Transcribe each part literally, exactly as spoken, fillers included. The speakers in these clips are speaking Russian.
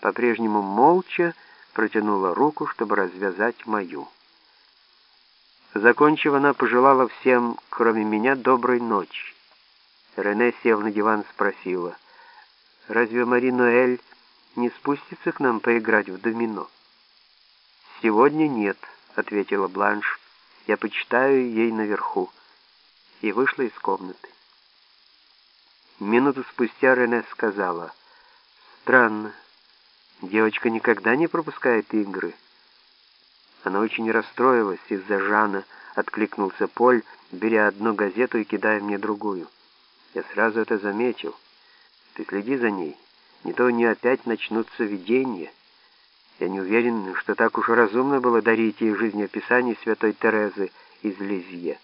по-прежнему молча протянула руку, чтобы развязать мою. Закончив, она пожелала всем, кроме меня, доброй ночи. Рене, сев на диван, спросила: «Разве Мари-Ноэль не спустится к нам поиграть в домино?» «Сегодня нет», — ответила Бланш. «Я почитаю ей наверху». И вышла из комнаты. Минуту спустя Рене сказала: «Странно, девочка никогда не пропускает игры». Она очень расстроилась из-за Жана, откликнулся Поль, беря одну газету и кидая мне другую. Я сразу это заметил. Ты следи за ней, не то у нее опять начнутся видения. Я не уверен, что так уж разумно было дарить ей жизнеописание святой Терезы из Лизье.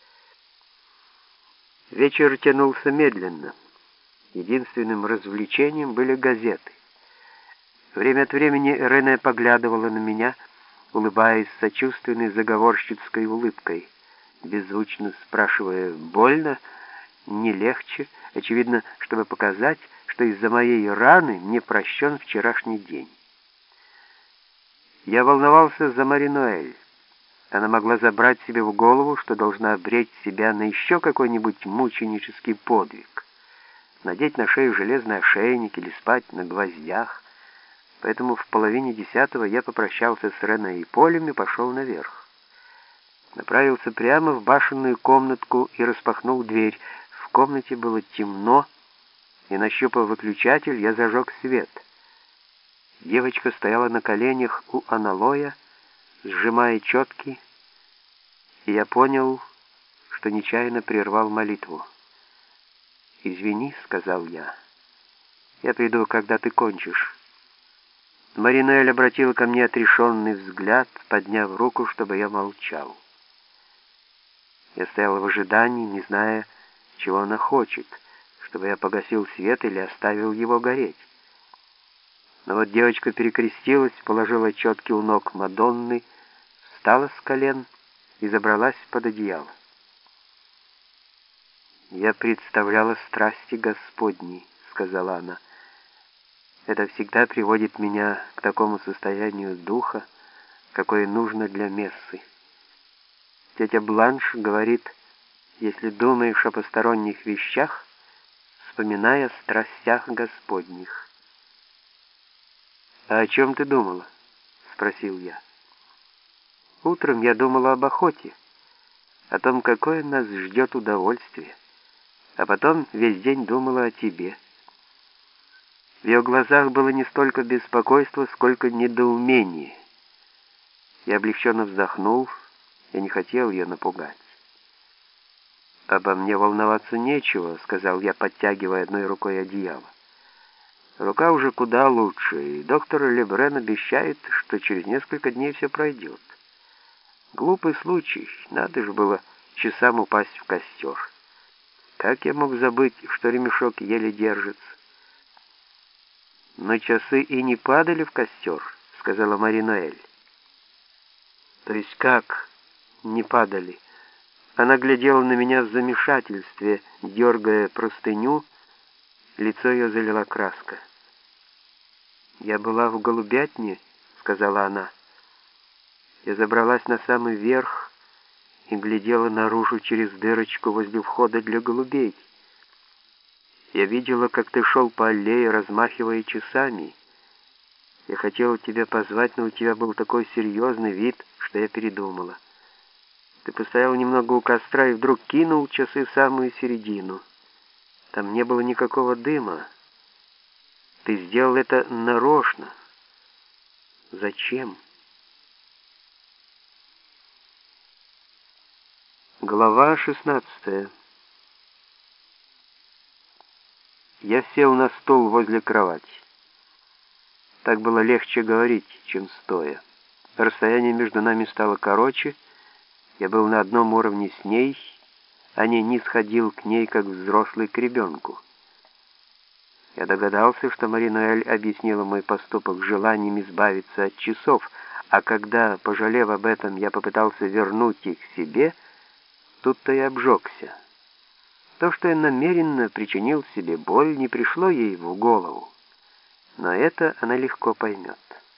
Вечер тянулся медленно. Единственным развлечением были газеты. Время от времени Рене поглядывала на меня, улыбаясь сочувственной заговорщицкой улыбкой, беззвучно спрашивая: «Больно? Не легче?» Очевидно, чтобы показать, что из-за моей раны мне прощен вчерашний день. Я волновался за Мари-Ноэль. Она могла забрать себе в голову, что должна обречь себя на еще какой-нибудь мученический подвиг, надеть на шею железный ошейник или спать на гвоздях. Поэтому в половине десятого я попрощался с Рене и Полем и пошел наверх. Направился прямо в башенную комнатку и распахнул дверь. В комнате было темно, и, нащупав выключатель, я зажег свет. Девочка стояла на коленях у аналоя, сжимая четки, и я понял, что нечаянно прервал молитву. «Извини», — сказал я, — «я приду, когда ты кончишь». Мари-Ноэль обратила ко мне отрешенный взгляд, подняв руку, чтобы я молчал. Я стоял в ожидании, не зная, чего она хочет, чтобы я погасил свет или оставил его гореть. Но вот девочка перекрестилась, положила четки у ног Мадонны, встала с колен и забралась под одеяло. «Я представляла страсти Господни», — сказала она. «Это всегда приводит меня к такому состоянию духа, какое нужно для мессы. Тетя Бланш говорит: если думаешь о посторонних вещах, вспоминай о страстях Господних». «А о чем ты думала?» — спросил я. «Утром я думала об охоте, о том, какое нас ждет удовольствие, а потом весь день думала о тебе». В ее глазах было не столько беспокойство, сколько недоумение. Я облегченно вздохнул, я не хотел ее напугать. «Обо мне волноваться нечего», — сказал я, подтягивая одной рукой одеяло. «Рука уже куда лучше, и доктор Лебрен обещает, что через несколько дней все пройдет. Глупый случай, надо же было часам упасть в костер. Как я мог забыть, что ремешок еле держится?» «Но часы и не падали в костер», — сказала Мари-Ноэль. «То есть как не падали?» Она глядела на меня в замешательстве, дергая простыню, лицо ее залила краска. «Я была в голубятне», — сказала она. «Я забралась на самый верх и глядела наружу через дырочку возле входа для голубей. Я видела, как ты шел по аллее, размахивая часами. Я хотела тебя позвать, но у тебя был такой серьезный вид, что я передумала. Ты постоял немного у костра и вдруг кинул часы в самую середину. Там не было никакого дыма. Ты сделал это нарочно. Зачем?» Глава шестнадцатая. Я сел на стул возле кровати. Так было легче говорить, чем стоя. Расстояние между нами стало короче. Я был на одном уровне с ней, а не нисходил к ней, как взрослый к ребенку. Я догадался, что Мари-Ноэль объяснила мой поступок желанием избавиться от часов, а когда, пожалев об этом, я попытался вернуть их себе, тут-то и обжегся. То, что я намеренно причинил себе боль, не пришло ей в голову. Но это она легко поймет.